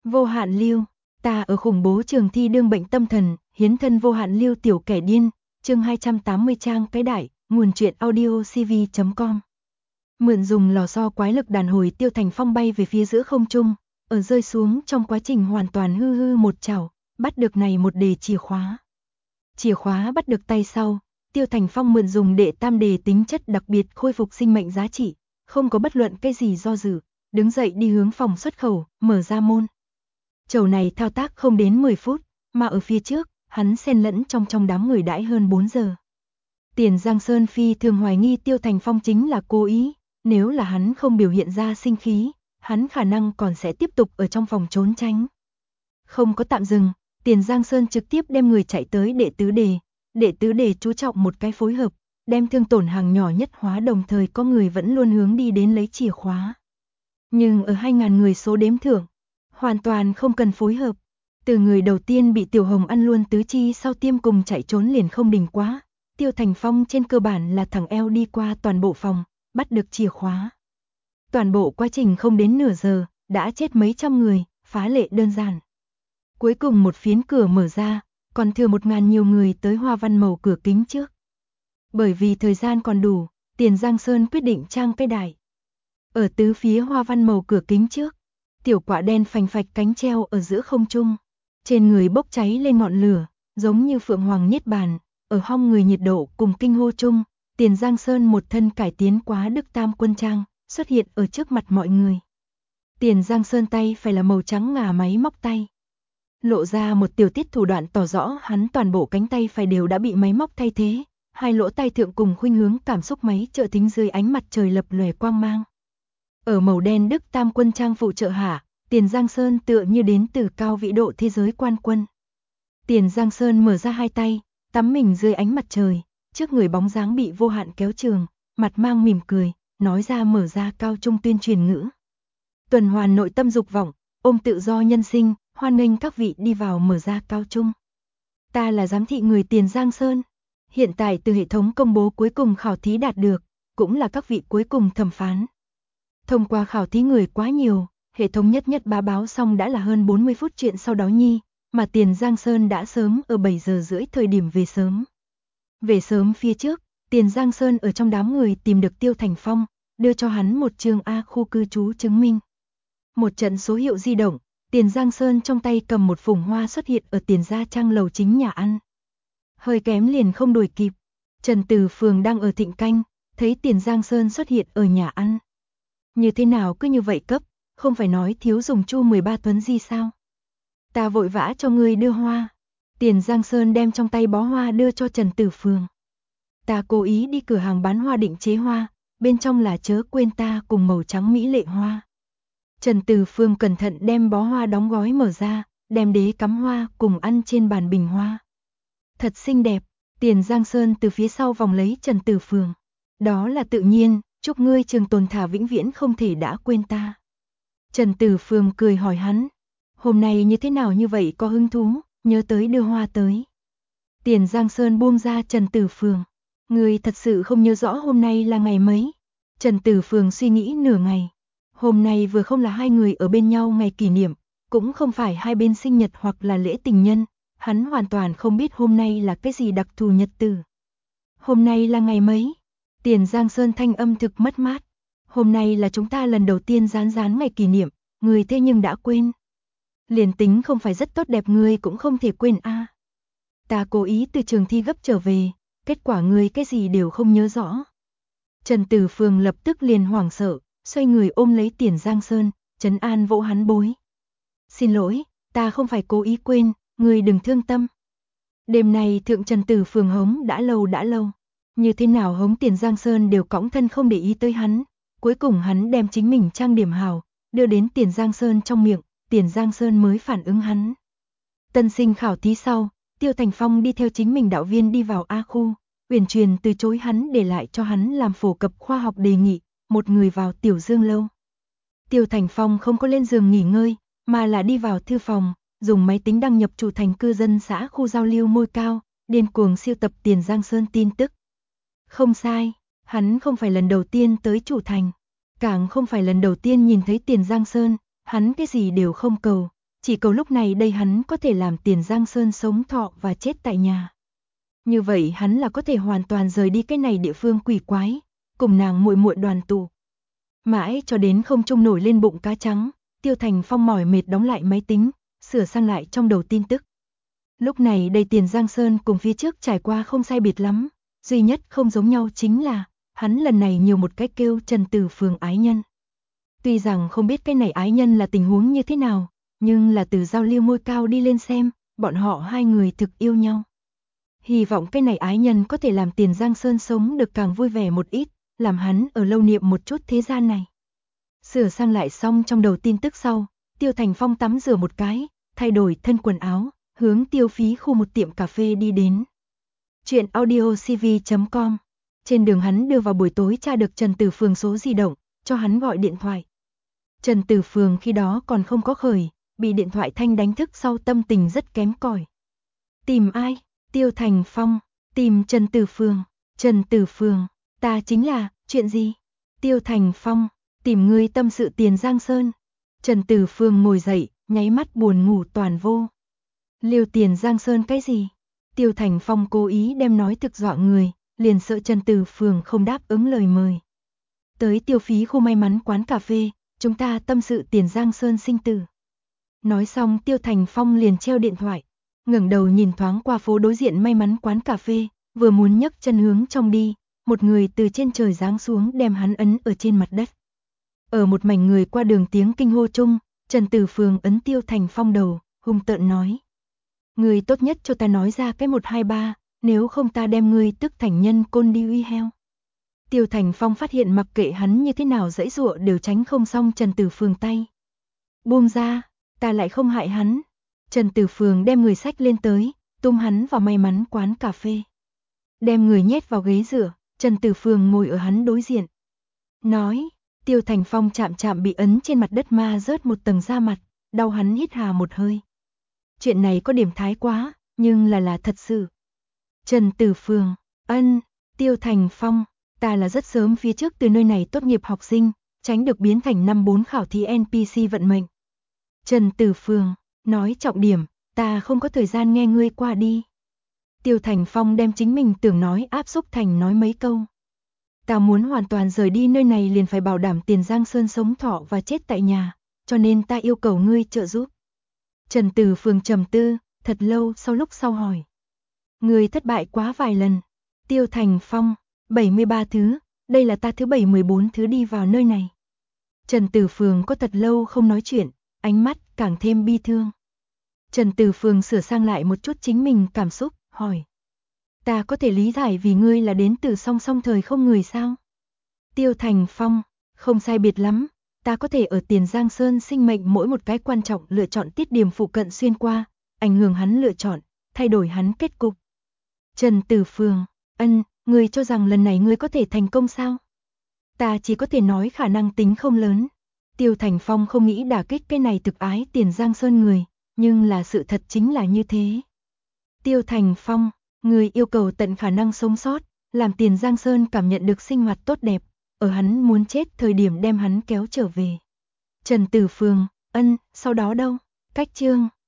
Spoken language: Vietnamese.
Vô hạn lưu, ta ở khủng bố trường thi đương bệnh tâm thần, hiến thân vô hạn lưu tiểu kẻ điên, chương 280 trang cái đại, nguồn truyện audio cv.com. Mượn dùng lò xo quái lực đàn hồi, Tiêu Thành Phong bay về phía giữa không trung, ở rơi xuống trong quá trình hoàn toàn hư một chảo, bắt được này một đề chìa khóa. Chìa khóa bắt được tay sau, Tiêu Thành Phong mượn dùng đệ tam đề tính chất đặc biệt khôi phục sinh mệnh giá trị, không có bất luận cái gì do dự, đứng dậy đi hướng phòng xuất khẩu, mở ra môn. Chầu này thao tác không đến 10 phút, mà ở phía trước, hắn xen lẫn trong đám người đãi hơn 4 giờ. Tiền Giang Sơn phi thường hoài nghi Tiêu Thành Phong chính là cố ý, nếu là hắn không biểu hiện ra sinh khí, hắn khả năng còn sẽ tiếp tục ở trong phòng trốn tránh. Không có tạm dừng, Tiền Giang Sơn trực tiếp đem người chạy tới đệ tứ đề chú trọng một cái phối hợp, đem thương tổn hàng nhỏ nhất hóa, đồng thời có người vẫn luôn hướng đi đến lấy chìa khóa. Nhưng ở 2.000 người số đếm thưởng, hoàn toàn không cần phối hợp. Từ người đầu tiên bị Tiểu Hồng ăn luôn tứ chi sau tiêm cùng chạy trốn liền không đình quá. Tiêu Thành Phong trên cơ bản là thẳng eo đi qua toàn bộ phòng, bắt được chìa khóa. Toàn bộ quá trình không đến nửa giờ, đã chết mấy trăm người, phá lệ đơn giản. Cuối cùng một phiến cửa mở ra, còn thừa 1.000 nhiều người tới hoa văn màu cửa kính trước. Bởi vì thời gian còn đủ, Tiền Giang Sơn quyết định trang cái đại. Ở tứ phía hoa văn màu cửa kính trước, tiểu quả đen phành phạch cánh treo ở giữa không trung, trên người bốc cháy lên ngọn lửa, giống như phượng hoàng niết bàn, ở hong người nhiệt độ cùng kinh hô chung, Tiền Giang Sơn một thân cải tiến quá Đức Tam quân trang, xuất hiện ở trước mặt mọi người. Tiền Giang Sơn tay phải là màu trắng ngà máy móc tay, lộ ra một tiểu tiết thủ đoạn tỏ rõ hắn toàn bộ cánh tay phải đều đã bị máy móc thay thế, hai lỗ tay thượng cùng khuynh hướng cảm xúc máy trợ thính dưới ánh mặt trời lập lòe quang mang. Ở màu đen Đức Tam quân trang phụ trợ hạ, Tiền Giang Sơn tựa như đến từ cao vĩ độ thế giới quan quân. Tiền Giang Sơn mở ra hai tay, tắm mình dưới ánh mặt trời, trước người bóng dáng bị vô hạn kéo trường, mặt mang mỉm cười, nói ra mở ra cao trung tuyên truyền ngữ. Tuần hoàn nội tâm dục vọng, ôm tự do nhân sinh, hoan nghênh các vị đi vào mở ra cao trung. Ta là giám thị người Tiền Giang Sơn. Hiện tại từ hệ thống công bố cuối cùng khảo thí đạt được, cũng là các vị cuối cùng thẩm phán. Thông qua khảo thí người quá nhiều, hệ thống nhất bá báo xong đã là hơn 40 phút chuyện sau đó nhi, mà Tiền Giang Sơn đã sớm ở 7 giờ rưỡi thời điểm về sớm. Về sớm phía trước, Tiền Giang Sơn ở trong đám người tìm được Tiêu Thành Phong, đưa cho hắn một trường A khu cư trú chứng minh. Một trận số hiệu di động, Tiền Giang Sơn trong tay cầm một phủng hoa xuất hiện ở Tiền Gia Trang lầu chính nhà ăn. Hơi kém liền không đuổi kịp, Trần Từ Phường đang ở thịnh canh, thấy Tiền Giang Sơn xuất hiện ở nhà ăn. Như thế nào cứ như vậy cấp, không phải nói thiếu dùng chu 13 tuấn di sao? Ta vội vã cho ngươi đưa hoa. Tiền Giang Sơn đem trong tay bó hoa đưa cho Trần Tử Phường. Ta cố ý đi cửa hàng bán hoa định chế hoa, bên trong là chớ quên ta cùng màu trắng mỹ lệ hoa. Trần Tử Phường cẩn thận đem bó hoa đóng gói mở ra, đem đế cắm hoa cùng ăn trên bàn bình hoa. Thật xinh đẹp, Tiền Giang Sơn từ phía sau vòng lấy Trần Tử Phường. Đó là tự nhiên, chúc ngươi trường tồn thả vĩnh viễn không thể đã quên ta. Trần Tử Phường cười hỏi hắn, hôm nay như thế nào như vậy có hứng thú, nhớ tới đưa hoa tới. Tiền Giang Sơn buông ra Trần Tử Phường, ngươi thật sự không nhớ rõ hôm nay là ngày mấy. Trần Tử Phường suy nghĩ nửa ngày, hôm nay vừa không là hai người ở bên nhau ngày kỷ niệm, cũng không phải hai bên sinh nhật hoặc là lễ tình nhân, hắn hoàn toàn không biết hôm nay là cái gì đặc thù nhật tử. Hôm nay là ngày mấy? Tiền Giang Sơn thanh âm thực mất mát. Hôm nay là chúng ta lần đầu tiên rán ngày kỷ niệm, người thế nhưng đã quên. Liền tính không phải rất tốt đẹp người cũng không thể quên a. Ta cố ý từ trường thi gấp trở về, kết quả người cái gì đều không nhớ rõ. Trần Tử Phường lập tức liền hoảng sợ, xoay người ôm lấy Tiền Giang Sơn, trấn an vỗ hắn bối. Xin lỗi, ta không phải cố ý quên, người đừng thương tâm. Đêm nay thượng Trần Tử Phường hống đã lâu. Như thế nào hống Tiền Giang Sơn đều cõng thân không để ý tới hắn. Cuối cùng hắn đem chính mình trang điểm hào, đưa đến Tiền Giang Sơn trong miệng, Tiền Giang Sơn mới phản ứng hắn. Tân sinh khảo thí sau, Tiêu Thành Phong đi theo chính mình đạo viên đi vào A khu, Uyển Truyền từ chối hắn để lại cho hắn làm phổ cập khoa học đề nghị, một người vào Tiểu Dương lâu. Tiêu Thành Phong không có lên giường nghỉ ngơi, mà là đi vào thư phòng, dùng máy tính đăng nhập chủ thành cư dân xã khu giao lưu Môi Cao, điên cuồng siêu tập Tiền Giang Sơn tin tức. Không sai, hắn không phải lần đầu tiên tới chủ thành, càng không phải lần đầu tiên nhìn thấy Tiền Giang Sơn, hắn cái gì đều không cầu, chỉ cầu lúc này đây hắn có thể làm Tiền Giang Sơn sống thọ và chết tại nhà. Như vậy hắn là có thể hoàn toàn rời đi cái này địa phương quỷ quái, cùng nàng muội muội đoàn tụ. Mãi cho đến không trung nổi lên bụng cá trắng, Tiêu Thành Phong mỏi mệt đóng lại máy tính, sửa sang lại trong đầu tin tức. Lúc này đây Tiền Giang Sơn cùng phía trước trải qua không sai biệt lắm, duy nhất không giống nhau chính là, hắn lần này nhiều một cái kêu Trần Tử Phường ái nhân. Tuy rằng không biết cái này ái nhân là tình huống như thế nào, nhưng là từ giao lưu môi cao đi lên xem, bọn họ hai người thực yêu nhau. Hy vọng cái này ái nhân có thể làm Tiền Giang Sơn sống được càng vui vẻ một ít, làm hắn ở lâu niệm một chút thế gian này. Sửa sang lại xong trong đầu tin tức sau, Tiêu Thành Phong tắm rửa một cái, thay đổi thân quần áo, hướng tiêu phí khu một tiệm cà phê đi đến. Chuyện audiocv.com. Trên đường hắn đưa vào buổi tối tra được Trần Tử Phường số di động, cho hắn gọi điện thoại. Trần Tử Phường khi đó còn không có khởi, bị điện thoại thanh đánh thức sau tâm tình rất kém cỏi. Tìm ai? Tiêu Thành Phong. Tìm Trần Tử Phường. Trần Tử Phường, ta chính là, chuyện gì? Tiêu Thành Phong, tìm ngươi tâm sự Tiền Giang Sơn. Trần Tử Phường ngồi dậy, nháy mắt buồn ngủ toàn vô. Liêu Tiền Giang Sơn cái gì? Tiêu Thành Phong cố ý đem nói thực dọa người, liền sợ Trần Tử Phường không đáp ứng lời mời. Tới tiêu phí khu may mắn quán cà phê, chúng ta tâm sự Tiền Giang Sơn sinh tử. Nói xong Tiêu Thành Phong liền treo điện thoại, ngẩng đầu nhìn thoáng qua phố đối diện may mắn quán cà phê, vừa muốn nhấc chân hướng trong đi, một người từ trên trời giáng xuống đem hắn ấn ở trên mặt đất. Ở một mảnh người qua đường tiếng kinh hô chung, Trần Tử Phường ấn Tiêu Thành Phong đầu, hung tợn nói. Người tốt nhất cho ta nói ra cái 123, nếu không ta đem ngươi tức thành nhân côn đi uy heo. Tiêu Thành Phong phát hiện mặc kệ hắn như thế nào giãy giụa đều tránh không xong Trần Tử Phường tay. Buông ra, ta lại không hại hắn. Trần Tử Phường đem người xách lên tới, tung hắn vào may mắn quán cà phê. Đem người nhét vào ghế dựa, Trần Tử Phường ngồi ở hắn đối diện. Nói, Tiêu Thành Phong chạm chạm bị ấn trên mặt đất ma rớt một tầng da mặt, đau hắn hít hà một hơi. Chuyện này có điểm thái quá, nhưng là thật sự. Trần Tử Phường, Tiêu Thành Phong, ta là rất sớm phía trước từ nơi này tốt nghiệp học sinh, tránh được biến thành năm 4 khảo thí NPC vận mệnh. Trần Tử Phường, nói trọng điểm, ta không có thời gian nghe ngươi qua đi. Tiêu Thành Phong đem chính mình tưởng nói áp xúc thành nói mấy câu. Ta muốn hoàn toàn rời đi nơi này liền phải bảo đảm Tiền Giang Sơn sống thọ và chết tại nhà, cho nên ta yêu cầu ngươi trợ giúp. Trần Tử Phường trầm tư, thật lâu sau hỏi. Ngươi thất bại quá vài lần. Tiêu Thành Phong, 73 thứ, đây là ta thứ 714 thứ đi vào nơi này. Trần Tử Phường có thật lâu không nói chuyện, ánh mắt càng thêm bi thương. Trần Tử Phường sửa sang lại một chút chính mình cảm xúc, hỏi. Ta có thể lý giải vì ngươi là đến từ song song thời không người sao? Tiêu Thành Phong, không sai biệt lắm, ta có thể ở Tiền Giang Sơn sinh mệnh mỗi một cái quan trọng lựa chọn tiết điểm phụ cận xuyên qua, ảnh hưởng hắn lựa chọn, thay đổi hắn kết cục. Trần Tử Phường, ngươi cho rằng lần này ngươi có thể thành công sao? Ta chỉ có thể nói khả năng tính không lớn. Tiêu Thành Phong không nghĩ đả kích cái này thực ái Tiền Giang Sơn người, nhưng là sự thật chính là như thế. Tiêu Thành Phong, người yêu cầu tận khả năng sống sót, làm Tiền Giang Sơn cảm nhận được sinh hoạt tốt đẹp, ở hắn muốn chết thời điểm đem hắn kéo trở về. Trần Tử Phường, sau đó đâu? Cách chương